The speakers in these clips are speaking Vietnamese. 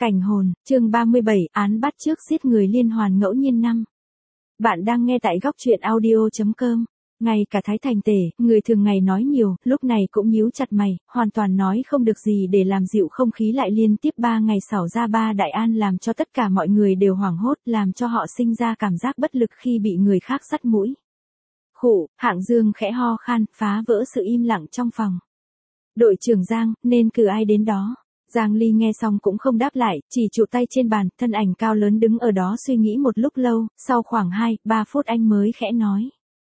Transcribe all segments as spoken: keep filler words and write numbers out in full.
Cảnh hồn, chương ba mươi bảy, án bắt chước giết người liên hoàn ngẫu nhiên năm. Bạn đang nghe tại góc truyện audio chấm com. Ngay cả Thái Thành Tể, người thường ngày nói nhiều, lúc này cũng nhíu chặt mày, hoàn toàn nói không được gì để làm dịu không khí lại liên tiếp ba ngày xảo ra ba đại an làm cho tất cả mọi người đều hoảng hốt, làm cho họ sinh ra cảm giác bất lực khi bị người khác dắt mũi. Khụ, Hạng Dương khẽ ho khan, phá vỡ sự im lặng trong phòng. Đội trưởng Giang, nên cử ai đến đó? Giang Ly nghe xong cũng không đáp lại, chỉ trụ tay trên bàn, thân ảnh cao lớn đứng ở đó suy nghĩ một lúc lâu, sau khoảng hai, ba phút anh mới khẽ nói.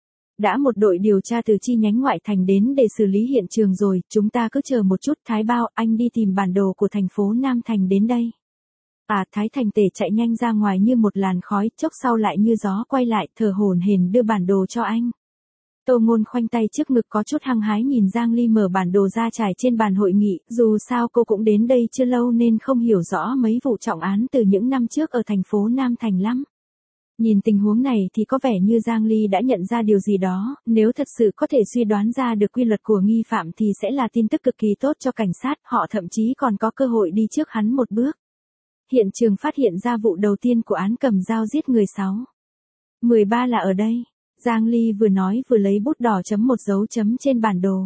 Đã một đội điều tra từ chi nhánh ngoại thành đến để xử lý hiện trường rồi, chúng ta cứ chờ một chút. Thái Bao, anh đi tìm bản đồ của thành phố Nam Thành đến đây. À, Thái Thành Tể chạy nhanh ra ngoài như một làn khói, chốc sau lại như gió quay lại, thở hổn hển đưa bản đồ cho anh. Tô Ngôn khoanh tay trước ngực có chút hăng hái nhìn Giang Ly mở bản đồ ra trải trên bàn hội nghị, dù sao cô cũng đến đây chưa lâu nên không hiểu rõ mấy vụ trọng án từ những năm trước ở thành phố Nam Thành lắm. Nhìn tình huống này thì có vẻ như Giang Ly đã nhận ra điều gì đó, nếu thật sự có thể suy đoán ra được quy luật của nghi phạm thì sẽ là tin tức cực kỳ tốt cho cảnh sát, họ thậm chí còn có cơ hội đi trước hắn một bước. Hiện trường phát hiện ra vụ đầu tiên của án cầm dao giết người sáu. mười ba là ở đây. Giang Ly vừa nói vừa lấy bút đỏ chấm một dấu chấm trên bản đồ.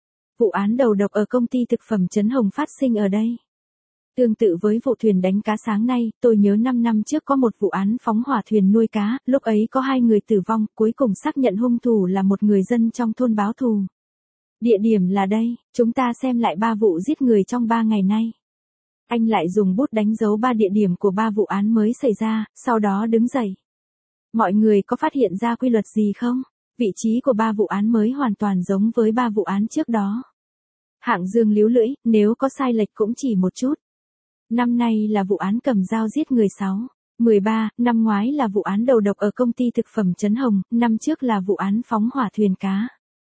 Vụ án đầu độc ở công ty thực phẩm Trấn Hồng phát sinh ở đây. Tương tự với vụ thuyền đánh cá sáng nay, tôi nhớ năm năm trước có một vụ án phóng hỏa thuyền nuôi cá, lúc ấy có hai người tử vong, cuối cùng xác nhận hung thủ là một người dân trong thôn báo thù. Địa điểm là đây, chúng ta xem lại ba vụ giết người trong ba ngày nay. Anh lại dùng bút đánh dấu ba địa điểm của ba vụ án mới xảy ra, sau đó đứng dậy. Mọi người có phát hiện ra quy luật gì không? Vị trí của ba vụ án mới hoàn toàn giống với ba vụ án trước đó. Hạng Dương líu lưỡi, nếu có sai lệch cũng chỉ một chút. Năm nay là vụ án cầm dao giết người sáu. mười ba, năm ngoái là vụ án đầu độc ở công ty thực phẩm Trấn Hồng, năm trước là vụ án phóng hỏa thuyền cá.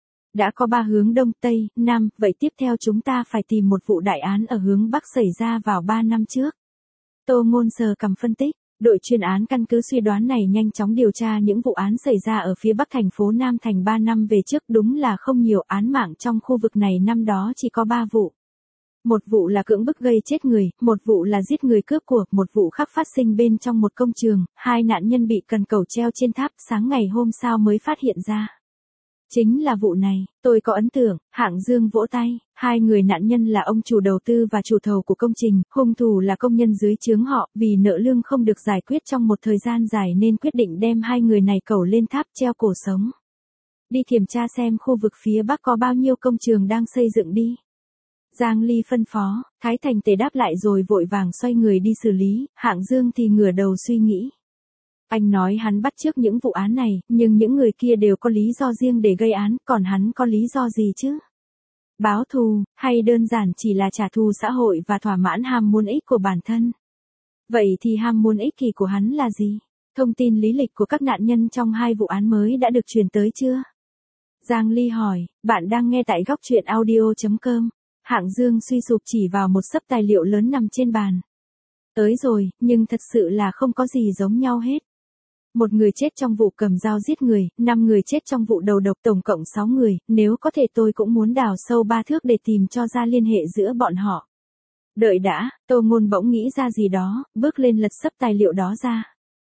Đã có ba hướng Đông, Tây, Nam, vậy tiếp theo chúng ta phải tìm một vụ đại án ở hướng Bắc xảy ra vào ba năm trước. Tô Ngôn sờ cằm phân tích. Đội chuyên án căn cứ suy đoán này nhanh chóng điều tra những vụ án xảy ra ở phía bắc thành phố Nam Thành ba năm về trước, đúng là không nhiều. Án mạng trong khu vực này năm đó chỉ có ba vụ. Một vụ là cưỡng bức gây chết người, một vụ là giết người cướp của, một vụ khác phát sinh bên trong một công trường, hai nạn nhân bị cần cẩu treo trên tháp, sáng ngày hôm sau mới phát hiện ra. Chính là vụ này, tôi có ấn tượng. Hạng Dương vỗ tay, hai người nạn nhân là ông chủ đầu tư và chủ thầu của công trình, hung thủ là công nhân dưới trướng họ, vì nợ lương không được giải quyết trong một thời gian dài nên quyết định đem hai người này cẩu lên tháp treo cổ sống. Đi kiểm tra xem khu vực phía bắc có bao nhiêu công trường đang xây dựng đi. Giang Ly phân phó, Thái Thành Tể đáp lại rồi vội vàng xoay người đi xử lý, Hạng Dương thì ngửa đầu suy nghĩ. Anh nói hắn bắt chước những vụ án này, nhưng những người kia đều có lý do riêng để gây án, còn hắn có lý do gì chứ? Báo thù, hay đơn giản chỉ là trả thù xã hội và thỏa mãn ham muốn ích của bản thân? Vậy thì ham muốn ích kỷ của hắn là gì? Thông tin lý lịch của các nạn nhân trong hai vụ án mới đã được truyền tới chưa? Giang Ly hỏi, bạn đang nghe tại góc truyện audio chấm com. Hạng Dương suy sụp chỉ vào một xấp tài liệu lớn nằm trên bàn. Tới rồi, nhưng thật sự là không có gì giống nhau hết. Một người chết trong vụ cầm dao giết người, năm người chết trong vụ đầu độc, tổng cộng sáu người, nếu có thể tôi cũng muốn đào sâu ba thước để tìm cho ra liên hệ giữa bọn họ. Đợi đã, Tô Ngôn bỗng nghĩ ra gì đó, bước lên lật xấp tài liệu đó ra.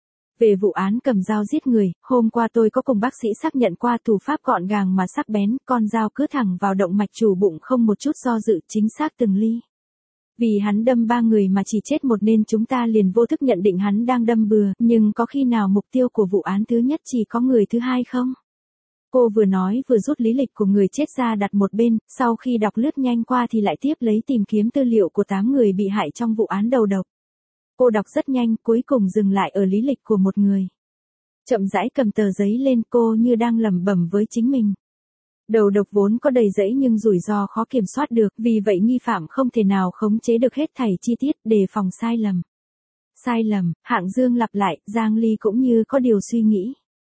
Về vụ án cầm dao giết người, hôm qua tôi có cùng bác sĩ xác nhận qua, thủ pháp gọn gàng mà sắc bén, con dao cứ thẳng vào động mạch chủ bụng không một chút do dự, chính xác từng ly. Vì hắn đâm ba người mà chỉ chết một nên chúng ta liền vô thức nhận định hắn đang đâm bừa, nhưng có khi nào mục tiêu của vụ án thứ nhất chỉ có người thứ hai không? Cô vừa nói vừa rút lý lịch của người chết ra đặt một bên, sau khi đọc lướt nhanh qua thì lại tiếp lấy tìm kiếm tư liệu của tám người bị hại trong vụ án đầu độc. Cô đọc rất nhanh, cuối cùng dừng lại ở lý lịch của một người. Chậm rãi cầm tờ giấy lên, cô như đang lẩm bẩm với chính mình. Đầu độc vốn có đầy rẫy nhưng rủi ro khó kiểm soát được, vì vậy nghi phạm không thể nào khống chế được hết thảy chi tiết, đề phòng sai lầm. Sai lầm, Hạng Dương lặp lại, Giang Ly cũng như có điều suy nghĩ.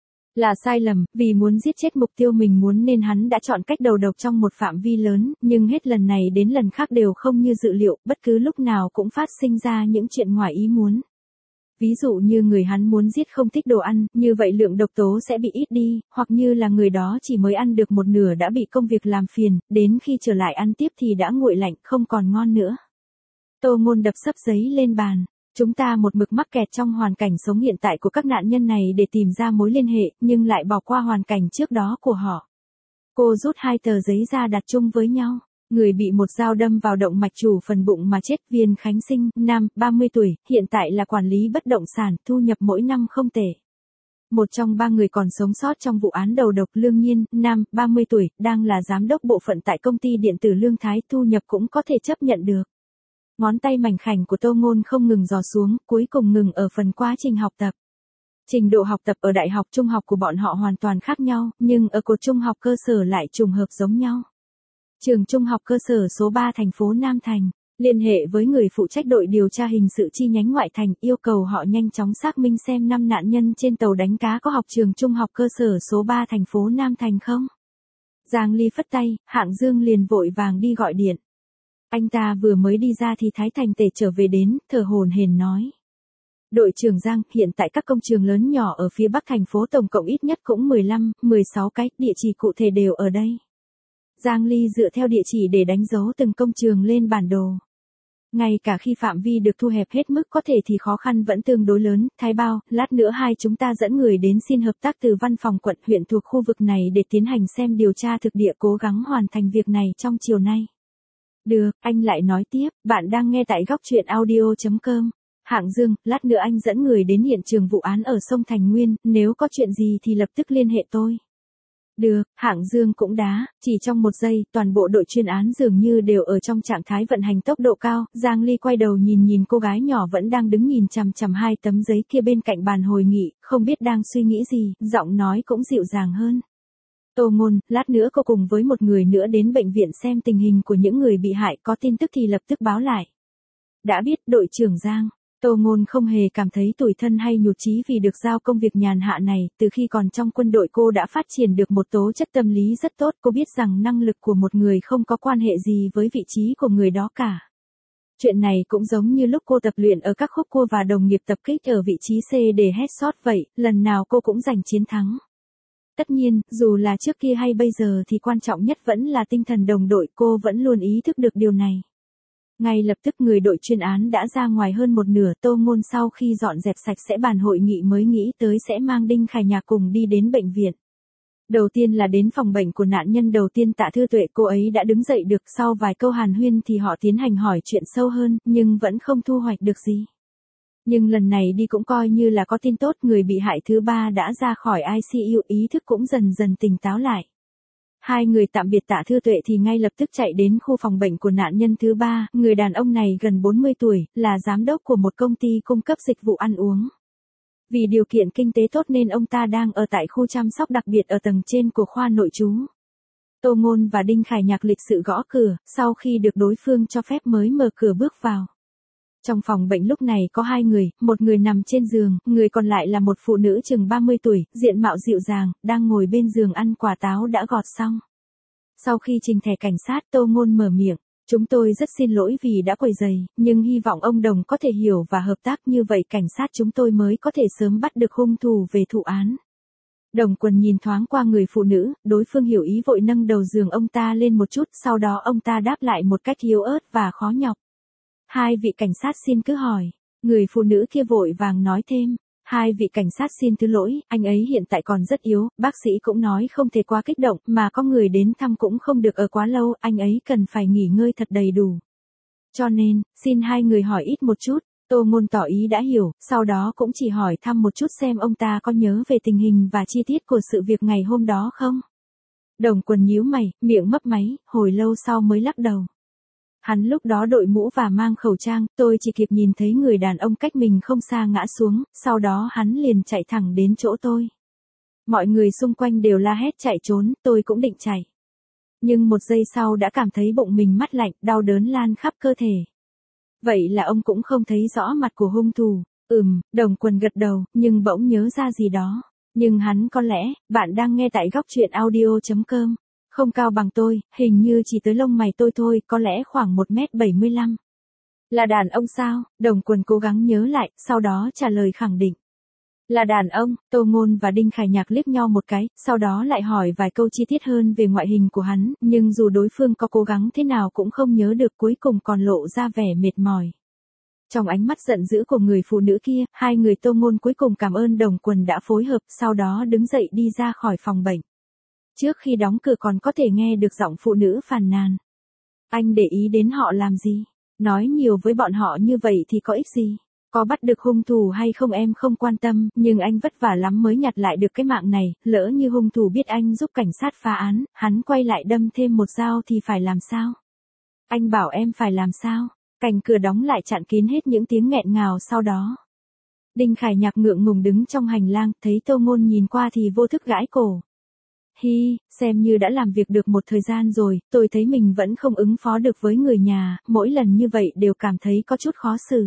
Là sai lầm, vì muốn giết chết mục tiêu mình muốn nên hắn đã chọn cách đầu độc trong một phạm vi lớn, nhưng hết lần này đến lần khác đều không như dự liệu, bất cứ lúc nào cũng phát sinh ra những chuyện ngoài ý muốn. Ví dụ như người hắn muốn giết không thích đồ ăn, như vậy lượng độc tố sẽ bị ít đi, hoặc như là người đó chỉ mới ăn được một nửa đã bị công việc làm phiền, đến khi trở lại ăn tiếp thì đã nguội lạnh, không còn ngon nữa. Tô Ngôn đập xấp giấy lên bàn. Chúng ta một mực mắc kẹt trong hoàn cảnh sống hiện tại của các nạn nhân này để tìm ra mối liên hệ, nhưng lại bỏ qua hoàn cảnh trước đó của họ. Cô rút hai tờ giấy ra đặt chung với nhau. Người bị một dao đâm vào động mạch chủ phần bụng mà chết, Viên Khánh Sinh, nam, ba mươi tuổi, hiện tại là quản lý bất động sản, thu nhập mỗi năm không tệ. Một trong ba người còn sống sót trong vụ án đầu độc, Lương Nhiên, nam, ba mươi tuổi, đang là giám đốc bộ phận tại công ty điện tử Lương Thái, thu nhập cũng có thể chấp nhận được. Ngón tay mảnh khảnh của Tô Ngôn không ngừng dò xuống, cuối cùng ngừng ở phần quá trình học tập. Trình độ học tập ở đại học trung học của bọn họ hoàn toàn khác nhau, nhưng ở cột trung học cơ sở lại trùng hợp giống nhau. Trường trung học cơ sở số ba thành phố Nam Thành, liên hệ với người phụ trách đội điều tra hình sự chi nhánh ngoại thành, yêu cầu họ nhanh chóng xác minh xem năm nạn nhân trên tàu đánh cá có học trường trung học cơ sở số ba thành phố Nam Thành không. Giang Ly phất tay, Hạng Dương liền vội vàng đi gọi điện. Anh ta vừa mới đi ra thì Thái Thành Tề trở về đến, thở hổn hển nói. Đội trưởng Giang, hiện tại các công trường lớn nhỏ ở phía bắc thành phố tổng cộng ít nhất cũng mười lăm, mười sáu cái, địa chỉ cụ thể đều ở đây. Giang Ly dựa theo địa chỉ để đánh dấu từng công trường lên bản đồ. Ngay cả khi phạm vi được thu hẹp hết mức có thể thì khó khăn vẫn tương đối lớn. Thái Bao, lát nữa hai chúng ta dẫn người đến xin hợp tác từ văn phòng quận huyện thuộc khu vực này để tiến hành xem điều tra thực địa, cố gắng hoàn thành việc này trong chiều nay. Được, anh lại nói tiếp, bạn đang nghe tại góc truyện audio chấm com. Hạng Dương, lát nữa anh dẫn người đến hiện trường vụ án ở sông Thành Nguyên, nếu có chuyện gì thì lập tức liên hệ tôi. Được, Hạng Dương cũng đá, chỉ trong một giây, toàn bộ đội chuyên án dường như đều ở trong trạng thái vận hành tốc độ cao. Giang Ly quay đầu nhìn nhìn cô gái nhỏ vẫn đang đứng nhìn chằm chằm hai tấm giấy kia bên cạnh bàn hội nghị, không biết đang suy nghĩ gì, giọng nói cũng dịu dàng hơn. Tô Ngôn, lát nữa cô cùng với một người nữa đến bệnh viện xem tình hình của những người bị hại, có tin tức thì lập tức báo lại. Đã biết, đội trưởng Giang. Tô Ngôn không hề cảm thấy tủi thân hay nhụt chí vì được giao công việc nhàn hạ này, từ khi còn trong quân đội cô đã phát triển được một tố chất tâm lý rất tốt, cô biết rằng năng lực của một người không có quan hệ gì với vị trí của người đó cả. Chuyện này cũng giống như lúc cô tập luyện ở các khúc cua và đồng nghiệp tập kích ở vị trí C để headshot vậy, lần nào cô cũng giành chiến thắng. Tất nhiên, dù là trước kia hay bây giờ thì quan trọng nhất vẫn là tinh thần đồng đội, cô vẫn luôn ý thức được điều này. Ngay lập tức người đội chuyên án đã ra ngoài hơn một nửa. Tô Ngôn sau khi dọn dẹp sạch sẽ bàn hội nghị mới nghĩ tới sẽ mang Đinh Khải Nhạc cùng đi đến bệnh viện. Đầu tiên là đến phòng bệnh của nạn nhân đầu tiên Tạ Thư Tuệ, cô ấy đã đứng dậy được, sau vài câu hàn huyên thì họ tiến hành hỏi chuyện sâu hơn, nhưng vẫn không thu hoạch được gì. Nhưng lần này đi cũng coi như là có tin tốt, người bị hại thứ ba đã ra khỏi i xê u, ý thức cũng dần dần tỉnh táo lại. Hai người tạm biệt Tạ Thư Tuệ thì ngay lập tức chạy đến khu phòng bệnh của nạn nhân thứ ba, người đàn ông này gần bốn mươi tuổi, là giám đốc của một công ty cung cấp dịch vụ ăn uống. Vì điều kiện kinh tế tốt nên ông ta đang ở tại khu chăm sóc đặc biệt ở tầng trên của khoa nội trú. Tô Ngôn và Đinh Khải Nhạc lịch sự gõ cửa, sau khi được đối phương cho phép mới mở cửa bước vào. Trong phòng bệnh lúc này có hai người, một người nằm trên giường, người còn lại là một phụ nữ chừng ba mươi tuổi, diện mạo dịu dàng, đang ngồi bên giường ăn quả táo đã gọt xong. Sau khi trình thẻ cảnh sát, Tô Ngôn mở miệng, chúng tôi rất xin lỗi vì đã quấy rầy, nhưng hy vọng ông Đồng có thể hiểu và hợp tác, như vậy cảnh sát chúng tôi mới có thể sớm bắt được hung thủ về thụ án. Đồng Quần nhìn thoáng qua người phụ nữ, đối phương hiểu ý vội nâng đầu giường ông ta lên một chút, sau đó ông ta đáp lại một cách yếu ớt và khó nhọc. Hai vị cảnh sát xin cứ hỏi. Người phụ nữ kia vội vàng nói thêm. Hai vị cảnh sát xin thứ lỗi, anh ấy hiện tại còn rất yếu, bác sĩ cũng nói không thể quá kích động, mà có người đến thăm cũng không được ở quá lâu, anh ấy cần phải nghỉ ngơi thật đầy đủ. Cho nên, xin hai người hỏi ít một chút. Tô Ngôn tỏ ý đã hiểu, sau đó cũng chỉ hỏi thăm một chút xem ông ta có nhớ về tình hình và chi tiết của sự việc ngày hôm đó không. Đồng Quần nhíu mày, miệng mấp máy, hồi lâu sau mới lắc đầu. Hắn lúc đó đội mũ và mang khẩu trang, tôi chỉ kịp nhìn thấy người đàn ông cách mình không xa ngã xuống, sau đó hắn liền chạy thẳng đến chỗ tôi. Mọi người xung quanh đều la hét chạy trốn, tôi cũng định chạy. Nhưng một giây sau đã cảm thấy bụng mình mát lạnh, đau đớn lan khắp cơ thể. Vậy là ông cũng không thấy rõ mặt của hung thủ. Ừm, Đồng Quần gật đầu, nhưng bỗng nhớ ra gì đó. Nhưng hắn có lẽ, bạn đang nghe tại góc truyện audio chấm com. Không cao bằng tôi, hình như chỉ tới lông mày tôi thôi, có lẽ khoảng một mét bảy mươi lăm. Là đàn ông sao? Đồng Quần cố gắng nhớ lại, sau đó trả lời khẳng định. Là đàn ông, Tô Ngôn và Đinh Khải Nhạc liếc nhau một cái, sau đó lại hỏi vài câu chi tiết hơn về ngoại hình của hắn, nhưng dù đối phương có cố gắng thế nào cũng không nhớ được, cuối cùng còn lộ ra vẻ mệt mỏi. Trong ánh mắt giận dữ của người phụ nữ kia, hai người Tô Ngôn cuối cùng cảm ơn Đồng Quần đã phối hợp, sau đó đứng dậy đi ra khỏi phòng bệnh. Trước khi đóng cửa còn có thể nghe được giọng phụ nữ phàn nàn. Anh để ý đến họ làm gì? Nói nhiều với bọn họ như vậy thì có ích gì? Có bắt được hung thủ hay không em không quan tâm, nhưng anh vất vả lắm mới nhặt lại được cái mạng này, lỡ như hung thủ biết anh giúp cảnh sát phá án, hắn quay lại đâm thêm một dao thì phải làm sao? Anh bảo em phải làm sao? Cành cửa đóng lại chặn kín hết những tiếng nghẹn ngào sau đó. Đinh Khải Nhạc ngượng ngùng đứng trong hành lang, thấy Tô Ngôn nhìn qua thì vô thức gãi cổ. Hi, xem như đã làm việc được một thời gian rồi, tôi thấy mình vẫn không ứng phó được với người nhà, mỗi lần như vậy đều cảm thấy có chút khó xử.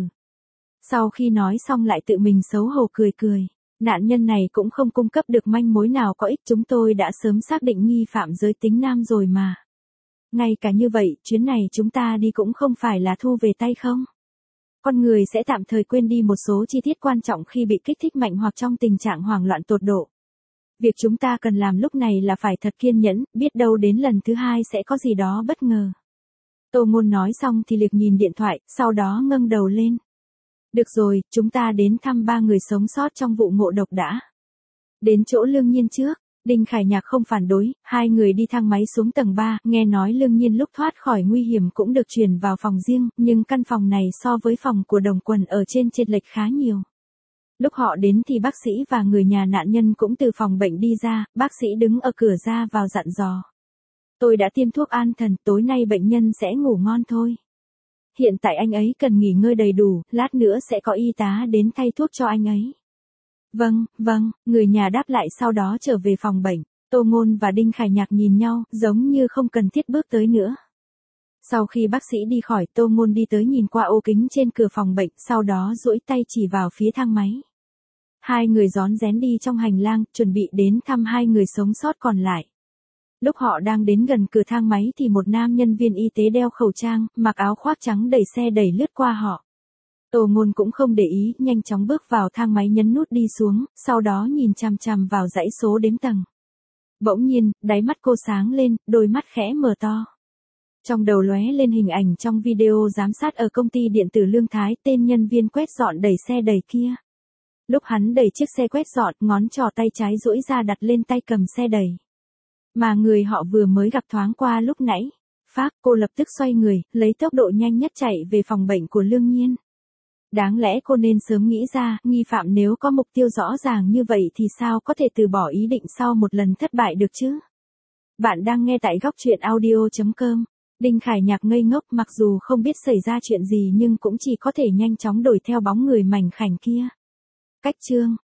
Sau khi nói xong lại tự mình xấu hổ cười cười. Nạn nhân này cũng không cung cấp được manh mối nào có ích, chúng tôi đã sớm xác định nghi phạm giới tính nam rồi mà. Ngay cả như vậy, chuyến này chúng ta đi cũng không phải là thu về tay không? Con người sẽ tạm thời quên đi một số chi tiết quan trọng khi bị kích thích mạnh hoặc trong tình trạng hoảng loạn tột độ. Việc chúng ta cần làm lúc này là phải thật kiên nhẫn, biết đâu đến lần thứ hai sẽ có gì đó bất ngờ. Tô Ngôn nói xong thì liếc nhìn điện thoại, sau đó ngẩng đầu lên. Được rồi, chúng ta đến thăm ba người sống sót trong vụ ngộ độc đã. Đến chỗ Lương Nhiên trước, Đinh Khải Nhạc không phản đối, hai người đi thang máy xuống tầng ba, nghe nói Lương Nhiên lúc thoát khỏi nguy hiểm cũng được chuyển vào phòng riêng, nhưng căn phòng này so với phòng của Đồng Quần ở trên chênh lệch khá nhiều. Lúc họ đến thì bác sĩ và người nhà nạn nhân cũng từ phòng bệnh đi ra, bác sĩ đứng ở cửa ra vào dặn dò. Tôi đã tiêm thuốc an thần, tối nay bệnh nhân sẽ ngủ ngon thôi. Hiện tại anh ấy cần nghỉ ngơi đầy đủ, lát nữa sẽ có y tá đến thay thuốc cho anh ấy. Vâng, vâng, người nhà đáp lại sau đó trở về phòng bệnh. Tô Ngôn và Đinh Khải Nhạc nhìn nhau, giống như không cần thiết bước tới nữa. Sau khi bác sĩ đi khỏi, Tô Ngôn đi tới nhìn qua ô kính trên cửa phòng bệnh, sau đó duỗi tay chỉ vào phía thang máy. Hai người rón rén đi trong hành lang, chuẩn bị đến thăm hai người sống sót còn lại. Lúc họ đang đến gần cửa thang máy thì một nam nhân viên y tế đeo khẩu trang, mặc áo khoác trắng đẩy xe đẩy lướt qua họ. Tô Ngôn cũng không để ý, nhanh chóng bước vào thang máy nhấn nút đi xuống, sau đó nhìn chằm chằm vào dãy số đếm tầng. Bỗng nhiên, đáy mắt cô sáng lên, đôi mắt khẽ mở to. Trong đầu lóe lên hình ảnh trong video giám sát ở công ty điện tử Lương Thái, tên nhân viên quét dọn đẩy xe đẩy kia. Lúc hắn đẩy chiếc xe quét dọn, ngón trỏ tay trái duỗi ra đặt lên tay cầm xe đẩy. Mà người họ vừa mới gặp thoáng qua lúc nãy. Phác, cô lập tức xoay người, lấy tốc độ nhanh nhất chạy về phòng bệnh của Lương Nhiên. Đáng lẽ cô nên sớm nghĩ ra, nghi phạm nếu có mục tiêu rõ ràng như vậy thì sao có thể từ bỏ ý định sau một lần thất bại được chứ? Bạn đang nghe tại góc truyện audio chấm com. Đinh Khải Nhạc ngây ngốc, mặc dù không biết xảy ra chuyện gì nhưng cũng chỉ có thể nhanh chóng đuổi theo bóng người mảnh khảnh kia. Cách chương